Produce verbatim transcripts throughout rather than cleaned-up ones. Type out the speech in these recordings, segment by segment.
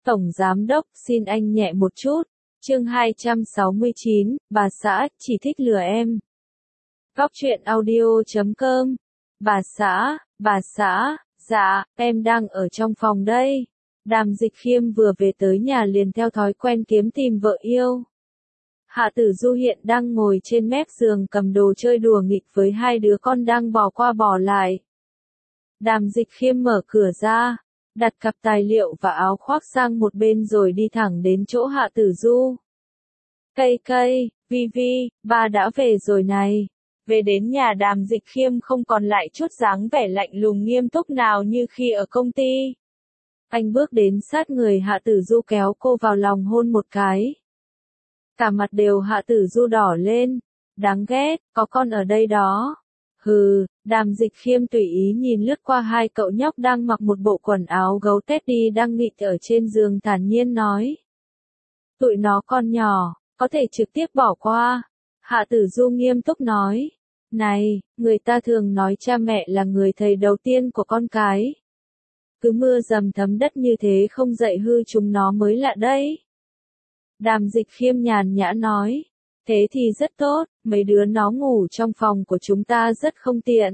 Tổng Giám Đốc, xin anh nhẹ một chút. Chương hai trăm sáu mươi chín, bà xã, chỉ thích lừa em. Góc truyện audio chấm com. Bà xã, bà xã, dạ, em đang ở trong phòng đây. Đàm Dịch Khiêm vừa về tới nhà liền theo thói quen kiếm tìm vợ yêu. Hạ Tử Du hiện đang ngồi trên mép giường cầm đồ chơi đùa nghịch với hai đứa con đang bò qua bò lại. Đàm Dịch Khiêm mở cửa ra, đặt cặp tài liệu và áo khoác sang một bên rồi đi thẳng đến chỗ Hạ Tử Du. Cây cây, Vi Vi, ba đã về rồi này. Về đến nhà Đàm Dịch Khiêm không còn lại chút dáng vẻ lạnh lùng nghiêm túc nào như khi ở công ty. Anh bước đến sát người Hạ Tử Du kéo cô vào lòng hôn một cái. Cả mặt đều Hạ Tử Du đỏ lên. Đáng ghét, có con ở đây đó. Hừ, Đàm Dịch Khiêm tùy ý nhìn lướt qua hai cậu nhóc đang mặc một bộ quần áo gấu teddy đang nghịch ở trên giường thản nhiên nói. Tụi nó con nhỏ, có thể trực tiếp bỏ qua. Hạ Tử Du nghiêm túc nói. Này, người ta thường nói cha mẹ là người thầy đầu tiên của con cái. Cứ mưa dầm thấm đất như thế không dạy hư chúng nó mới lạ đấy. Đàm Dịch Khiêm nhàn nhã nói. Thế thì rất tốt, mấy đứa nó ngủ trong phòng của chúng ta rất không tiện.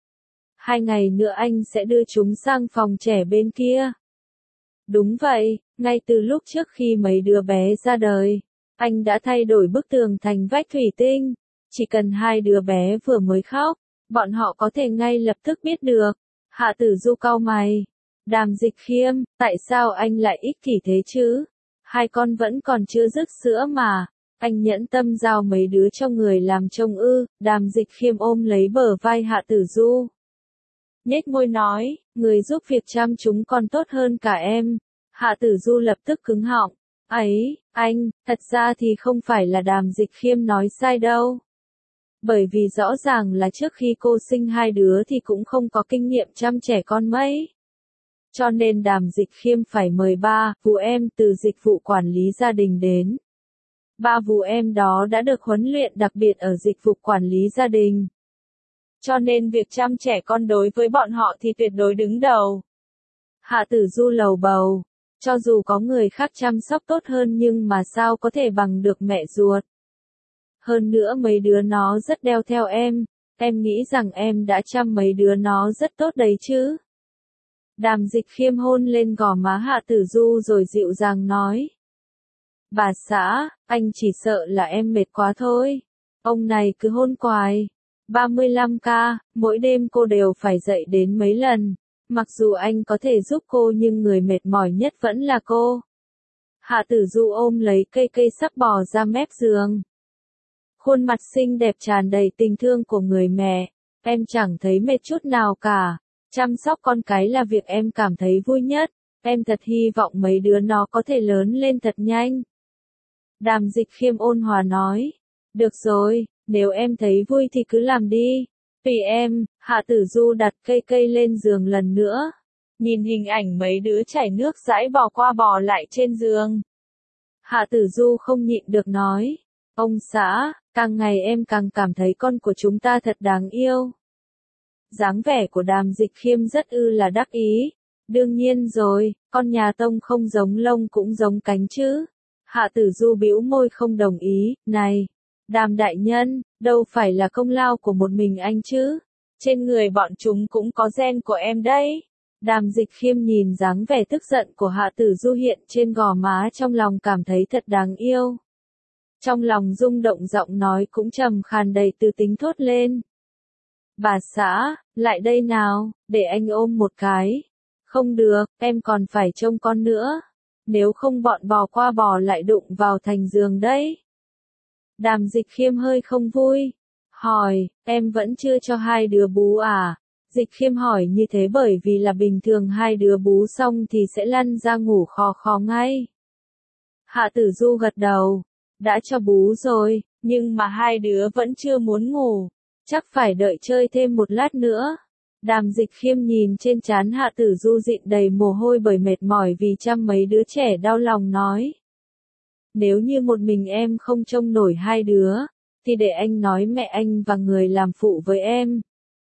Hai ngày nữa anh sẽ đưa chúng sang phòng trẻ bên kia. Đúng vậy, ngay từ lúc trước khi mấy đứa bé ra đời, anh đã thay đổi bức tường thành vách thủy tinh. Chỉ cần hai đứa bé vừa mới khóc, bọn họ có thể ngay lập tức biết được. Hạ Tử Du cau mày. Đàm Dịch Khiêm, tại sao anh lại ích kỷ thế chứ? Hai con vẫn còn chưa dứt sữa mà. Anh nhẫn tâm giao mấy đứa cho người làm chồng ư? Đàm Dịch Khiêm ôm lấy bờ vai Hạ Tử Du. Nhếch môi nói, người giúp việc chăm chúng còn tốt hơn cả em. Hạ Tử Du lập tức cứng họng. Ấy, anh, thật ra thì không phải là Đàm Dịch Khiêm nói sai đâu. Bởi vì rõ ràng là trước khi cô sinh hai đứa thì cũng không có kinh nghiệm chăm trẻ con mấy. Cho nên Đàm Dịch Khiêm phải mời ba vụ em từ dịch vụ quản lý gia đình đến. Ba vụ em đó đã được huấn luyện đặc biệt ở dịch vụ quản lý gia đình. Cho nên việc chăm trẻ con đối với bọn họ thì tuyệt đối đứng đầu. Hạ Tử Du lầu bầu. Cho dù có người khác chăm sóc tốt hơn nhưng mà sao có thể bằng được mẹ ruột. Hơn nữa mấy đứa nó rất đeo theo em. Em nghĩ rằng em đã chăm mấy đứa nó rất tốt đấy chứ. Đàm Dịch Khiêm hôn lên gò má Hạ Tử Du rồi dịu dàng nói. Bà xã, anh chỉ sợ là em mệt quá thôi. Ông này cứ hôn quài. ba mươi lăm ca, mỗi đêm cô đều phải dậy đến mấy lần. Mặc dù anh có thể giúp cô nhưng người mệt mỏi nhất vẫn là cô. Hạ Tử Du ôm lấy cây cây sắp bò ra mép giường. Khuôn mặt xinh đẹp tràn đầy tình thương của người mẹ. Em chẳng thấy mệt chút nào cả. Chăm sóc con cái là việc em cảm thấy vui nhất. Em thật hy vọng mấy đứa nó có thể lớn lên thật nhanh. Đàm Dịch Khiêm ôn hòa nói. Được rồi, nếu em thấy vui thì cứ làm đi. Tùy em. Hạ Tử Du đặt cây cây lên giường lần nữa. Nhìn hình ảnh mấy đứa chảy nước dãi bò qua bò lại trên giường. Hạ Tử Du không nhịn được nói. Ông xã, càng ngày em càng cảm thấy con của chúng ta thật đáng yêu. Dáng vẻ của Đàm Dịch Khiêm rất ư là đắc ý. Đương nhiên rồi, con nhà Tông không giống lông cũng giống cánh chứ. Hạ Tử Du bĩu môi không đồng ý. Này, Đàm đại nhân, đâu phải là công lao của một mình anh chứ. Trên người bọn chúng cũng có gen của em đấy. Đàm Dịch Khiêm nhìn dáng vẻ tức giận của Hạ Tử Du hiện trên gò má trong lòng cảm thấy thật đáng yêu. Trong lòng rung động giọng nói cũng trầm khàn đầy tư tính thốt lên. Bà xã, lại đây nào, để anh ôm một cái. Không được, em còn phải trông con nữa. Nếu không bọn bò qua bò lại đụng vào thành giường đấy. Đàm Dịch Khiêm hơi không vui. Hỏi, em vẫn chưa cho hai đứa bú à? Dịch Khiêm hỏi như thế bởi vì là bình thường hai đứa bú xong thì sẽ lăn ra ngủ khò khò ngay. Hạ Tử Du gật đầu. Đã cho bú rồi, nhưng mà hai đứa vẫn chưa muốn ngủ. Chắc phải đợi chơi thêm một lát nữa. Đàm Dịch Khiêm nhìn trên trán Hạ Tử Du dịn đầy mồ hôi bởi mệt mỏi vì chăm mấy đứa trẻ đau lòng nói. Nếu như một mình em không trông nổi hai đứa, thì để anh nói mẹ anh và người làm phụ với em.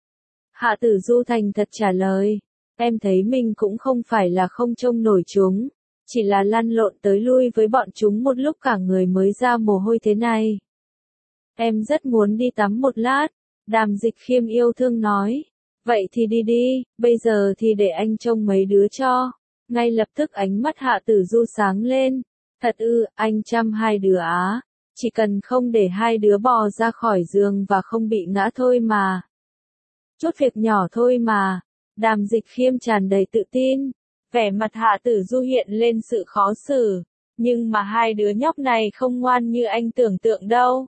Hạ Tử Du thành thật trả lời. Em thấy mình cũng không phải là không trông nổi chúng. chỉ là lăn lộn tới lui với bọn chúng một lúc cả người mới ra mồ hôi thế này. Em rất muốn đi tắm một lát, Đàm Dịch Khiêm yêu thương nói. Vậy thì đi đi, bây giờ thì để anh trông mấy đứa cho. Ngay lập tức ánh mắt Hạ Tử Du sáng lên. Thật ư, anh chăm hai đứa á. Chỉ cần không để hai đứa bò ra khỏi giường và không bị ngã thôi mà. Chút việc nhỏ thôi mà. Đàm Dịch Khiêm tràn đầy tự tin. Vẻ mặt Hạ Tử Du hiện lên sự khó xử. Nhưng mà hai đứa nhóc này không ngoan như anh tưởng tượng đâu.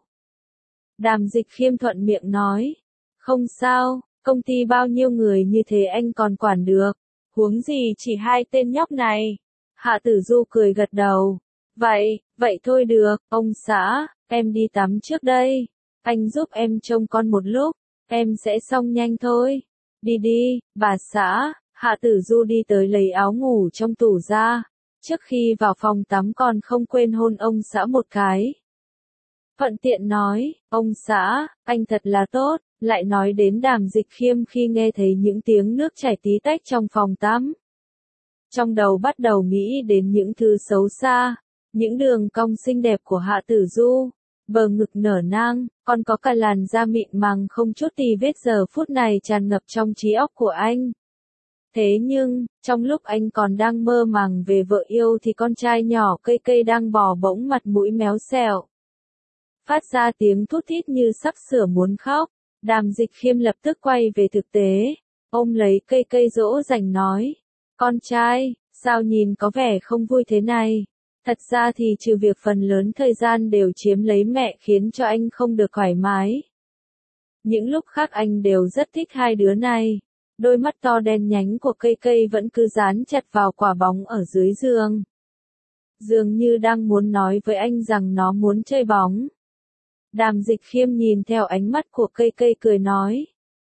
Đàm Dịch Khiêm thuận miệng nói. Không sao, công ty bao nhiêu người như thế anh còn quản được. Huống gì chỉ hai tên nhóc này. Hạ Tử Du cười gật đầu. Vậy, vậy thôi được, ông xã, em đi tắm trước đây. Anh giúp em trông con một lúc, em sẽ xong nhanh thôi. Đi đi, bà xã. Hạ Tử Du đi tới lấy áo ngủ trong tủ ra. Trước khi vào phòng tắm còn không quên hôn ông xã một cái. Thuận tiện nói, ông xã, anh thật là tốt, lại nói đến Đàm Dịch Khiêm khi nghe thấy những tiếng nước chảy tí tách trong phòng tắm. Trong đầu bắt đầu nghĩ đến những thứ xấu xa, những đường cong xinh đẹp của Hạ Tử Du, bờ ngực nở nang, còn có cả làn da mịn màng không chút tì vết giờ phút này tràn ngập trong trí óc của anh. Thế nhưng, trong lúc anh còn đang mơ màng về vợ yêu thì con trai nhỏ Cây Cây đang bò bỗng mặt mũi méo xẹo. Phát ra tiếng thút thít như sắp sửa muốn khóc. Đàm Dịch Khiêm lập tức quay về thực tế. Ôm lấy Cây Cây dỗ dành nói. Con trai, sao nhìn có vẻ không vui thế này? Thật ra thì trừ việc phần lớn thời gian đều chiếm lấy mẹ khiến cho anh không được thoải mái. Những lúc khác anh đều rất thích hai đứa này. Đôi mắt to đen nhánh của Cây Cây vẫn cứ dán chặt vào quả bóng ở dưới giường. Dường như đang muốn nói với anh rằng nó muốn chơi bóng. Đàm Dịch Khiêm nhìn theo ánh mắt của Cây Cây cười nói.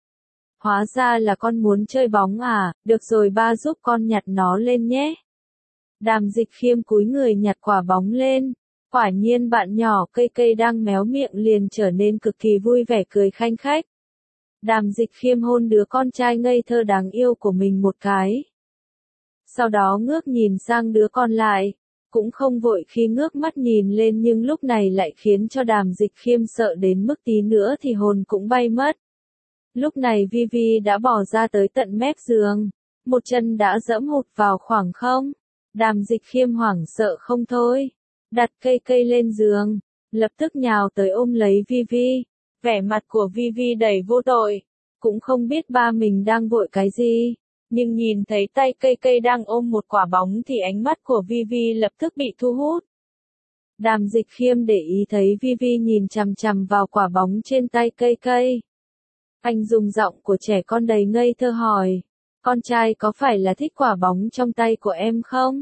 Hóa ra là con muốn chơi bóng à, được rồi ba giúp con nhặt nó lên nhé. Đàm Dịch Khiêm cúi người nhặt quả bóng lên. Quả nhiên bạn nhỏ Cây Cây đang méo miệng liền trở nên cực kỳ vui vẻ cười khanh khách. Đàm Dịch Khiêm hôn đứa con trai ngây thơ đáng yêu của mình một cái. Sau đó ngước nhìn sang đứa con lại. Cũng không vội khi ngước mắt nhìn lên nhưng lúc này lại khiến cho Đàm Dịch Khiêm sợ đến mức tí nữa thì hồn cũng bay mất. Lúc này Vivi đã bò ra tới tận mép giường. Một chân đã dẫm hụt vào khoảng không. Đàm Dịch Khiêm hoảng sợ không thôi. Đặt Cây Cây lên giường. Lập tức nhào tới ôm lấy Vivi. Vẻ mặt của Vivi đầy vô tội. Cũng không biết ba mình đang vội cái gì. Nhưng nhìn thấy tay Cây Cây đang ôm một quả bóng thì ánh mắt của Vivi lập tức bị thu hút. Đàm Dịch Khiêm để ý thấy Vivi nhìn chằm chằm vào quả bóng trên tay Cây Cây. Anh dùng giọng của trẻ con đầy ngây thơ hỏi. Con trai có phải là thích quả bóng trong tay của em không?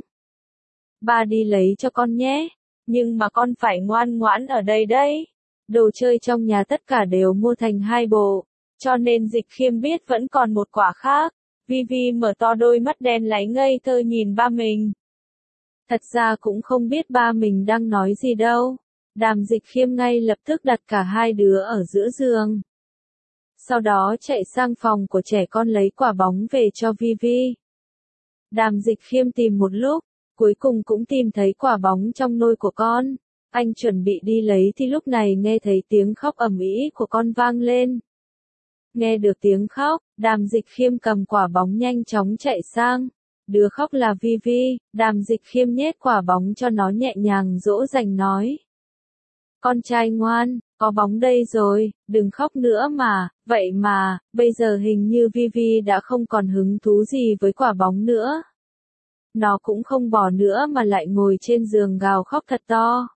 Ba đi lấy cho con nhé. Nhưng mà con phải ngoan ngoãn ở đây đấy. Đồ chơi trong nhà tất cả đều mua thành hai bộ. Cho nên Dịch Khiêm biết vẫn còn một quả khác. Vivi mở to đôi mắt đen láy ngây thơ nhìn ba mình. Thật ra cũng không biết ba mình đang nói gì đâu. Đàm Dịch Khiêm ngay lập tức đặt cả hai đứa ở giữa giường. Sau đó chạy sang phòng của trẻ con lấy quả bóng về cho Vivi. Đàm Dịch Khiêm tìm một lúc, cuối cùng cũng tìm thấy quả bóng trong nôi của con. Anh chuẩn bị đi lấy thì lúc này nghe thấy tiếng khóc ầm ĩ của con vang lên. Nghe được tiếng khóc, Đàm Dịch Khiêm cầm quả bóng nhanh chóng chạy sang. Đứa khóc là Vivi, Đàm Dịch Khiêm nhét quả bóng cho nó nhẹ nhàng dỗ dành nói. Con trai ngoan, có bóng đây rồi, đừng khóc nữa mà, vậy mà, bây giờ hình như Vivi đã không còn hứng thú gì với quả bóng nữa. Nó cũng không bò nữa mà lại ngồi trên giường gào khóc thật to.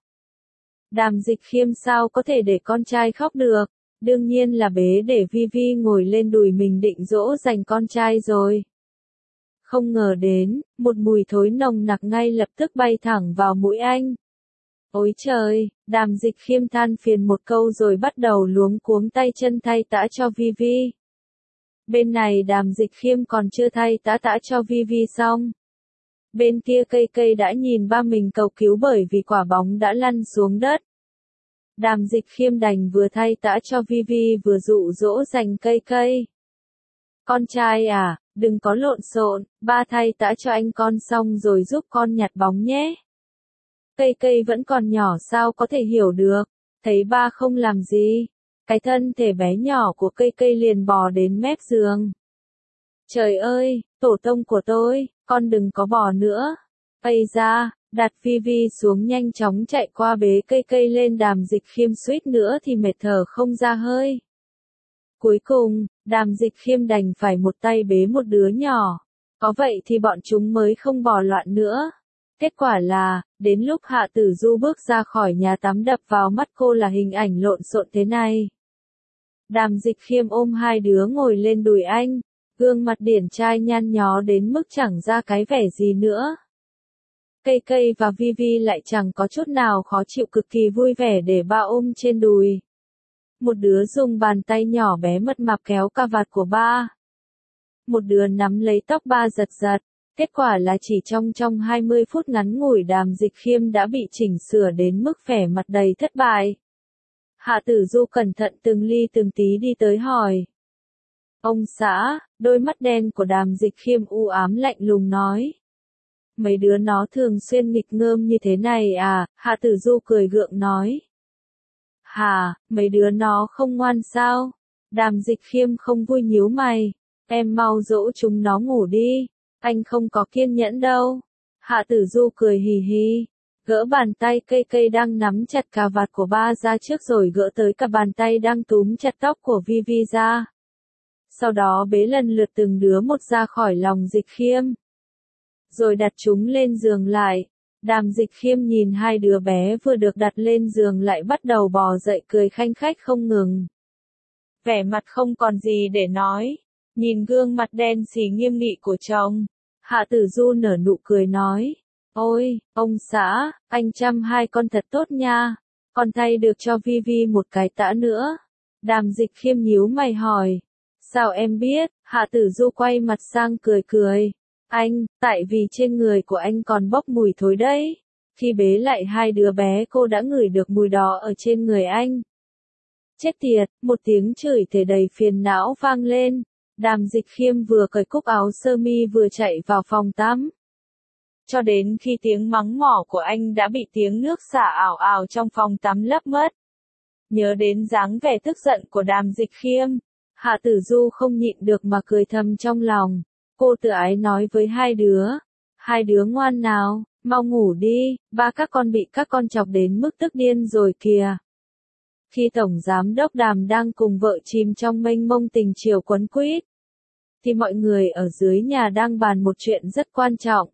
Đàm Dịch Khiêm sao có thể để con trai khóc được, đương nhiên là bế để Vivi ngồi lên đùi mình định dỗ dành con trai rồi. Không ngờ đến, một mùi thối nồng nặc ngay lập tức bay thẳng vào mũi anh. Ôi trời, Đàm Dịch Khiêm than phiền một câu rồi bắt đầu luống cuống tay chân thay tã cho Vivi. Bên này Đàm Dịch Khiêm còn chưa thay tã tã cho Vivi xong. Bên kia Cây Cây đã nhìn ba mình cầu cứu bởi vì quả bóng đã lăn xuống đất. Đàm Dịch Khiêm đành vừa thay tã cho Vivi vừa dụ dỗ dành Cây Cây. Con trai à, đừng có lộn xộn, ba thay tã cho anh con xong rồi giúp con nhặt bóng nhé. Cây cây vẫn còn nhỏ sao có thể hiểu được, thấy ba không làm gì, cái thân thể bé nhỏ của cây cây liền bò đến mép giường. Trời ơi, tổ tông của tôi, con đừng có bò nữa. Ây da, đặt Vi Vi xuống nhanh chóng chạy qua bế cây cây lên. Đàm Dịch Khiêm suýt nữa thì mệt thở không ra hơi. Cuối cùng, Đàm Dịch Khiêm đành phải một tay bế một đứa nhỏ. Có vậy thì bọn chúng mới không bò loạn nữa. Kết quả là, đến lúc Hạ Tử Du bước ra khỏi nhà tắm đập vào mắt cô là hình ảnh lộn xộn thế này. Đàm Dịch Khiêm ôm hai đứa ngồi lên đùi anh, gương mặt điển trai nhăn nhó đến mức chẳng ra cái vẻ gì nữa. Cây cây và Vi Vi lại chẳng có chút nào khó chịu, cực kỳ vui vẻ để ba ôm trên đùi. Một đứa dùng bàn tay nhỏ bé mật mạp kéo cà vạt của ba. Một đứa nắm lấy tóc ba giật giật. Kết quả là chỉ trong trong hai mươi phút ngắn ngủi Đàm Dịch Khiêm đã bị chỉnh sửa đến mức vẻ mặt đầy thất bại. Hạ Tử Du cẩn thận từng ly từng tí đi tới hỏi. Ông xã, đôi mắt đen của Đàm Dịch Khiêm u ám lạnh lùng nói. Mấy đứa nó thường xuyên nghịch ngợm như thế này à? Hạ Tử Du cười gượng nói. Hà, mấy đứa nó không ngoan sao? Đàm Dịch Khiêm không vui nhíu mày. Em mau dỗ chúng nó ngủ đi. Anh không có kiên nhẫn đâu. Hạ Tử Du cười hì hì. Gỡ bàn tay cây cây đang nắm chặt cà vạt của ba ra trước rồi gỡ tới cả bàn tay đang túm chặt tóc của Vi Vi ra. Sau đó bế lần lượt từng đứa một ra khỏi lòng Dịch Khiêm. Rồi đặt chúng lên giường lại. Đàm Dịch Khiêm nhìn hai đứa bé vừa được đặt lên giường lại bắt đầu bò dậy cười khanh khách không ngừng. Vẻ mặt không còn gì để nói. Nhìn gương mặt đen xì nghiêm nghị của chồng, Hạ Tử Du nở nụ cười nói. Ôi, ông xã, anh chăm hai con thật tốt nha. Con thay được cho Vi Vi một cái tã nữa. Đàm Dịch Khiêm nhíu mày hỏi. Sao em biết? Hạ Tử Du quay mặt sang cười cười. Anh, tại vì trên người của anh còn bốc mùi thối đấy. Khi bế lại hai đứa bé cô đã ngửi được mùi đó ở trên người anh. Chết tiệt, một tiếng chửi thề đầy phiền não vang lên. Đàm Dịch Khiêm vừa cởi cúc áo sơ mi vừa chạy vào phòng tắm. Cho đến khi tiếng mắng mỏ của anh đã bị tiếng nước xả ảo ảo trong phòng tắm lấp mất. Nhớ đến dáng vẻ tức giận của Đàm Dịch Khiêm, Hạ Tử Du không nhịn được mà cười thầm trong lòng. Cô tự ái nói với hai đứa. Hai đứa ngoan nào, mau ngủ đi, ba các con bị các con chọc đến mức tức điên rồi kìa. Khi Tổng Giám đốc Đàm đang cùng vợ chìm trong mênh mông tình chiều quấn quýt, thì mọi người ở dưới nhà đang bàn một chuyện rất quan trọng.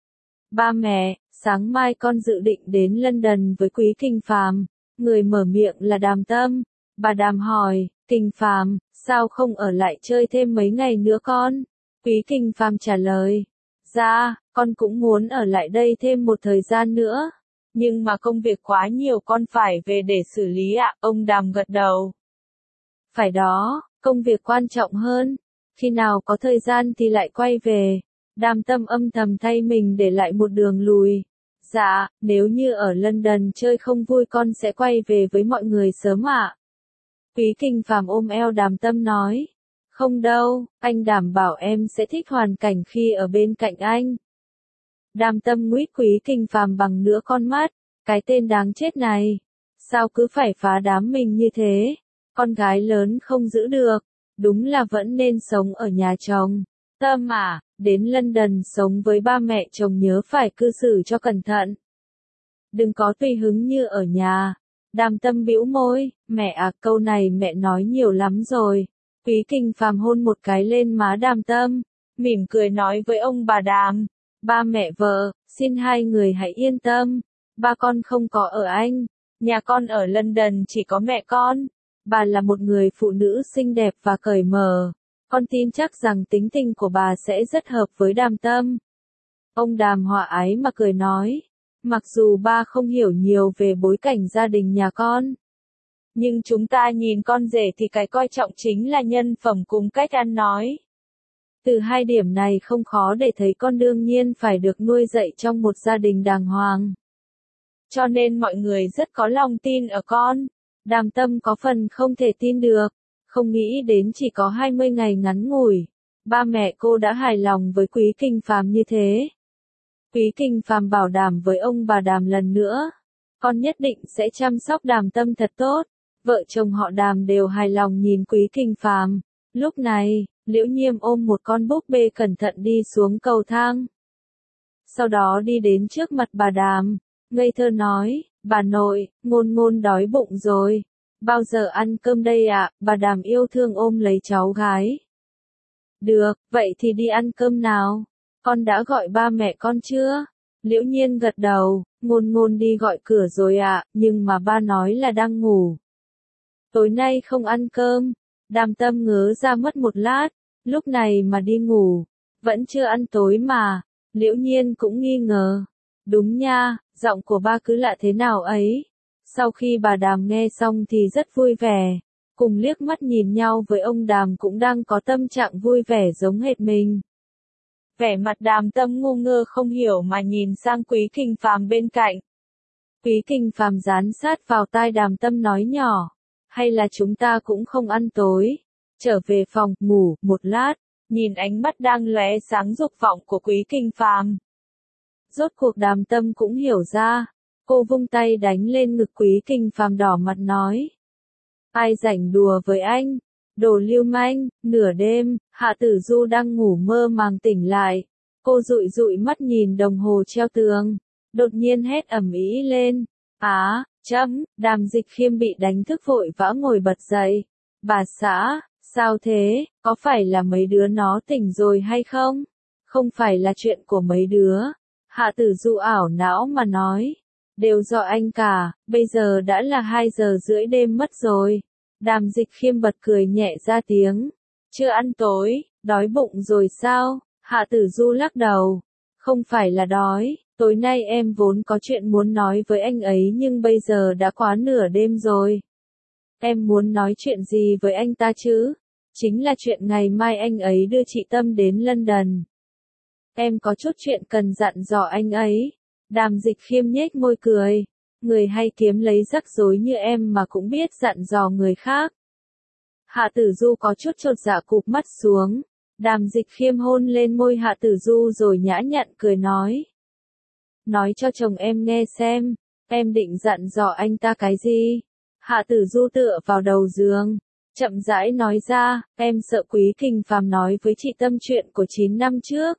Ba mẹ, sáng mai con dự định đến London với Quý Kinh Phàm. Người mở miệng là Đàm Tâm. Bà Đàm hỏi, Kinh Phàm, sao không ở lại chơi thêm mấy ngày nữa con? Quý Kinh Phàm trả lời, dạ, con cũng muốn ở lại đây thêm một thời gian nữa. Nhưng mà công việc quá nhiều con phải về để xử lý ạ, ông Đàm gật đầu. Phải đó, công việc quan trọng hơn. Khi nào có thời gian thì lại quay về. Đàm Tâm âm thầm thay mình để lại một đường lùi. Dạ, nếu như ở London chơi không vui con sẽ quay về với mọi người sớm ạ. Quý Kinh Phàm ôm eo Đàm Tâm nói. Không đâu, anh đảm bảo em sẽ thích hoàn cảnh khi ở bên cạnh anh. Đàm Tâm nguyết Quý Kinh Phàm bằng nửa con mắt. Cái tên đáng chết này. Sao cứ phải phá đám mình như thế? Con gái lớn không giữ được. Đúng là vẫn nên sống ở nhà chồng. Tâm à, đến London sống với ba mẹ chồng nhớ phải cư xử cho cẩn thận. Đừng có tùy hứng như ở nhà. Đàm Tâm bĩu môi, mẹ à, câu này mẹ nói nhiều lắm rồi. Quý Kinh Phàm hôn một cái lên má Đàm Tâm, mỉm cười nói với ông bà Đàm. Ba mẹ vợ, xin hai người hãy yên tâm. Ba con không có ở Anh. Nhà con ở London chỉ có mẹ con. Bà là một người phụ nữ xinh đẹp và cởi mở. Con tin chắc rằng tính tình của bà sẽ rất hợp với Đàm Tâm. Ông Đàm hòa ái mà cười nói. Mặc dù ba không hiểu nhiều về bối cảnh gia đình nhà con. Nhưng chúng ta nhìn con rể thì cái coi trọng chính là nhân phẩm cùng cách ăn nói. Từ hai điểm này không khó để thấy con đương nhiên phải được nuôi dạy trong một gia đình đàng hoàng. Cho nên mọi người rất có lòng tin ở con. Đàm Tâm có phần không thể tin được. Không nghĩ đến chỉ có hai mươi ngày ngắn ngủi. ba mẹ cô đã hài lòng với Quý Kinh Phàm như thế. Quý Kinh Phàm bảo đảm với ông bà Đàm lần nữa, con nhất định sẽ chăm sóc Đàm Tâm thật tốt. Vợ chồng họ Đàm đều hài lòng nhìn Quý Kinh Phàm. Lúc này, Liễu Nhiêm ôm một con búp bê cẩn thận đi xuống cầu thang. Sau đó đi đến trước mặt bà Đàm, ngây thơ nói, bà nội, Ngôn Ngôn đói bụng rồi. Bao giờ ăn cơm đây ạ? Bà Đàm yêu thương ôm lấy cháu gái. Được, vậy thì đi ăn cơm nào. Con đã gọi ba mẹ con chưa? Liễu Nhiên gật đầu, Ngôn Ngôn đi gọi cửa rồi ạ, nhưng mà ba nói là đang ngủ. Tối nay không ăn cơm. Đàm Tâm ngớ ra mất một lát, lúc này mà đi ngủ, vẫn chưa ăn tối mà. Liễu Nhiên cũng nghi ngờ. Đúng nha, giọng của ba cứ lạ thế nào ấy. Sau khi bà Đàm nghe xong thì rất vui vẻ, cùng liếc mắt nhìn nhau với ông Đàm cũng đang có tâm trạng vui vẻ giống hệt mình. Vẻ mặt Đàm Tâm ngu ngơ không hiểu mà nhìn sang Quý Kinh Phàm bên cạnh. Quý Kinh Phàm dán sát vào tai Đàm Tâm nói nhỏ, hay là chúng ta cũng không ăn tối, trở về phòng, ngủ, một lát, nhìn ánh mắt đang lóe sáng dục vọng của Quý Kinh Phàm. Rốt cuộc Đàm Tâm cũng hiểu ra, cô vung tay đánh lên ngực Quý Kinh Phàm đỏ mặt nói. Ai rảnh đùa với anh? Đồ lưu manh. Nửa đêm, Hạ Tử Du đang ngủ mơ màng tỉnh lại. Cô dụi dụi mắt nhìn đồng hồ treo tường. Đột nhiên hét ầm ĩ lên. Á, chấm, Đàm Dịch Khiêm bị đánh thức vội vã ngồi bật dậy. Bà xã, sao thế, có phải là mấy đứa nó tỉnh rồi hay không? Không phải là chuyện của mấy đứa. Hạ Tử Du ảo não mà nói. Đều do anh cả, bây giờ đã là hai giờ rưỡi đêm mất rồi. Đàm Dịch Khiêm bật cười nhẹ ra tiếng. Chưa ăn tối, đói bụng rồi sao? Hạ Tử Du lắc đầu. Không phải là đói, tối nay em vốn có chuyện muốn nói với anh ấy nhưng bây giờ đã quá nửa đêm rồi. Em muốn nói chuyện gì với anh ta chứ? Chính là chuyện ngày mai anh ấy đưa chị Tâm đến London. Em có chút chuyện cần dặn dò anh ấy. Đàm Dịch Khiêm nhếch môi cười. Người hay kiếm lấy rắc rối như em mà cũng biết dặn dò người khác. Hạ Tử Du có chút chột dạ cụp mắt xuống. Đàm Dịch Khiêm hôn lên môi Hạ Tử Du rồi nhã nhặn cười nói. Nói cho chồng em nghe xem, em định dặn dò anh ta cái gì? Hạ Tử Du tựa vào đầu giường, chậm rãi nói ra, em sợ Quý Kinh Phàm nói với chị Tâm chuyện của chín năm trước.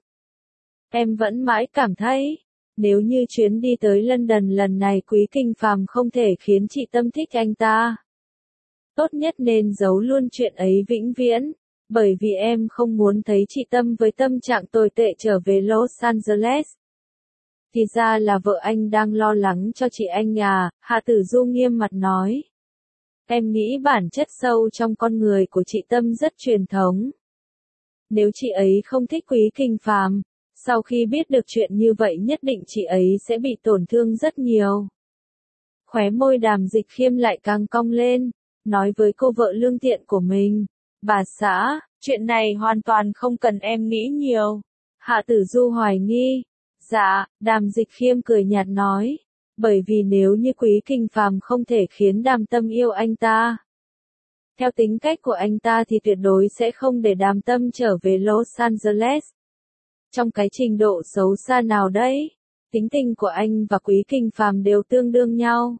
Em vẫn mãi cảm thấy, nếu như chuyến đi tới London lần này Quý Kinh Phàm không thể khiến chị Tâm thích anh ta. Tốt nhất nên giấu luôn chuyện ấy vĩnh viễn, bởi vì em không muốn thấy chị Tâm với tâm trạng tồi tệ trở về Los Angeles. Thì ra là vợ anh đang lo lắng cho chị anh à, Hạ Tử Du nghiêm mặt nói. Em nghĩ bản chất sâu trong con người của chị Tâm rất truyền thống. Nếu chị ấy không thích Quý Kinh Phàm, sau khi biết được chuyện như vậy nhất định chị ấy sẽ bị tổn thương rất nhiều. Khóe môi Đàm Dịch Khiêm lại càng cong lên, nói với cô vợ lương thiện của mình. Bà xã, chuyện này hoàn toàn không cần em nghĩ nhiều. Hạ Tử Du hoài nghi. Dạ, Đàm Dịch Khiêm cười nhạt nói. Bởi vì nếu như Quý Kinh Phàm không thể khiến Đàm Tâm yêu anh ta. Theo tính cách của anh ta thì tuyệt đối sẽ không để Đàm Tâm trở về Los Angeles. Trong cái trình độ xấu xa nào đấy, tính tình của anh và Quý Kinh Phàm đều tương đương nhau.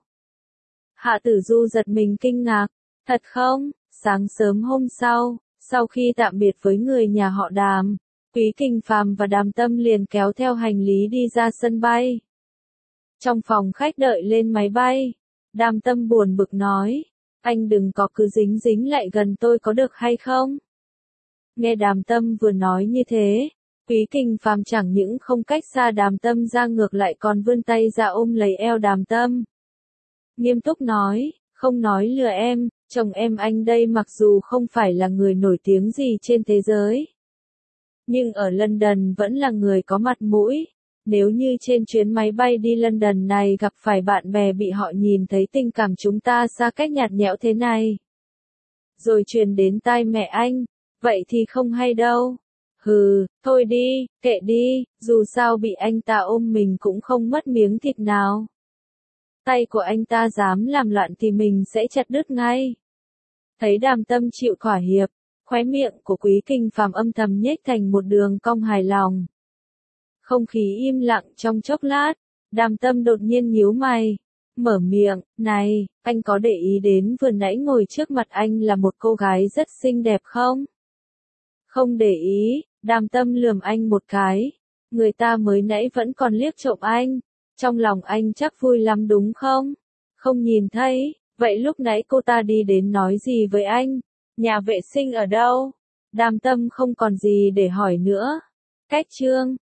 Hạ Tử Du giật mình kinh ngạc. Thật không? Sáng sớm hôm sau, sau khi tạm biệt với người nhà họ Đàm, Quý Kinh Phàm và Đàm Tâm liền kéo theo hành lý đi ra sân bay. Trong phòng khách đợi lên máy bay, Đàm Tâm buồn bực nói, anh đừng có cứ dính dính lại gần tôi có được hay không? Nghe Đàm Tâm vừa nói như thế, Quý Kinh Phàm chẳng những không cách xa Đàm Tâm ra ngược lại còn vươn tay ra ôm lấy eo Đàm Tâm. Nghiêm túc nói, không nói lừa em, chồng em anh đây mặc dù không phải là người nổi tiếng gì trên thế giới. Nhưng ở London vẫn là người có mặt mũi. Nếu như trên chuyến máy bay đi London này gặp phải bạn bè bị họ nhìn thấy tình cảm chúng ta xa cách nhạt nhẽo thế này. Rồi truyền đến tai mẹ anh, vậy thì không hay đâu. Hừ, thôi đi, kệ đi, dù sao bị anh ta ôm mình cũng không mất miếng thịt nào. Tay của anh ta dám làm loạn thì mình sẽ chặt đứt ngay. Thấy Đàm Tâm chịu thỏa hiệp, Khóe miệng của Quý Kinh Phàm âm thầm nhếch thành một đường cong hài lòng. Không khí im lặng trong chốc lát, Đàm Tâm đột nhiên nhíu mày, mở miệng, này, anh có để ý đến vừa nãy ngồi trước mặt anh là một cô gái rất xinh đẹp không? Không để ý, Đàm Tâm lườm anh một cái, người ta mới nãy vẫn còn liếc trộm anh, trong lòng anh chắc vui lắm đúng không? Không nhìn thấy, vậy lúc nãy cô ta đi đến nói gì với anh? Nhà vệ sinh ở đâu? Đàm Tâm không còn gì để hỏi nữa. Cách chương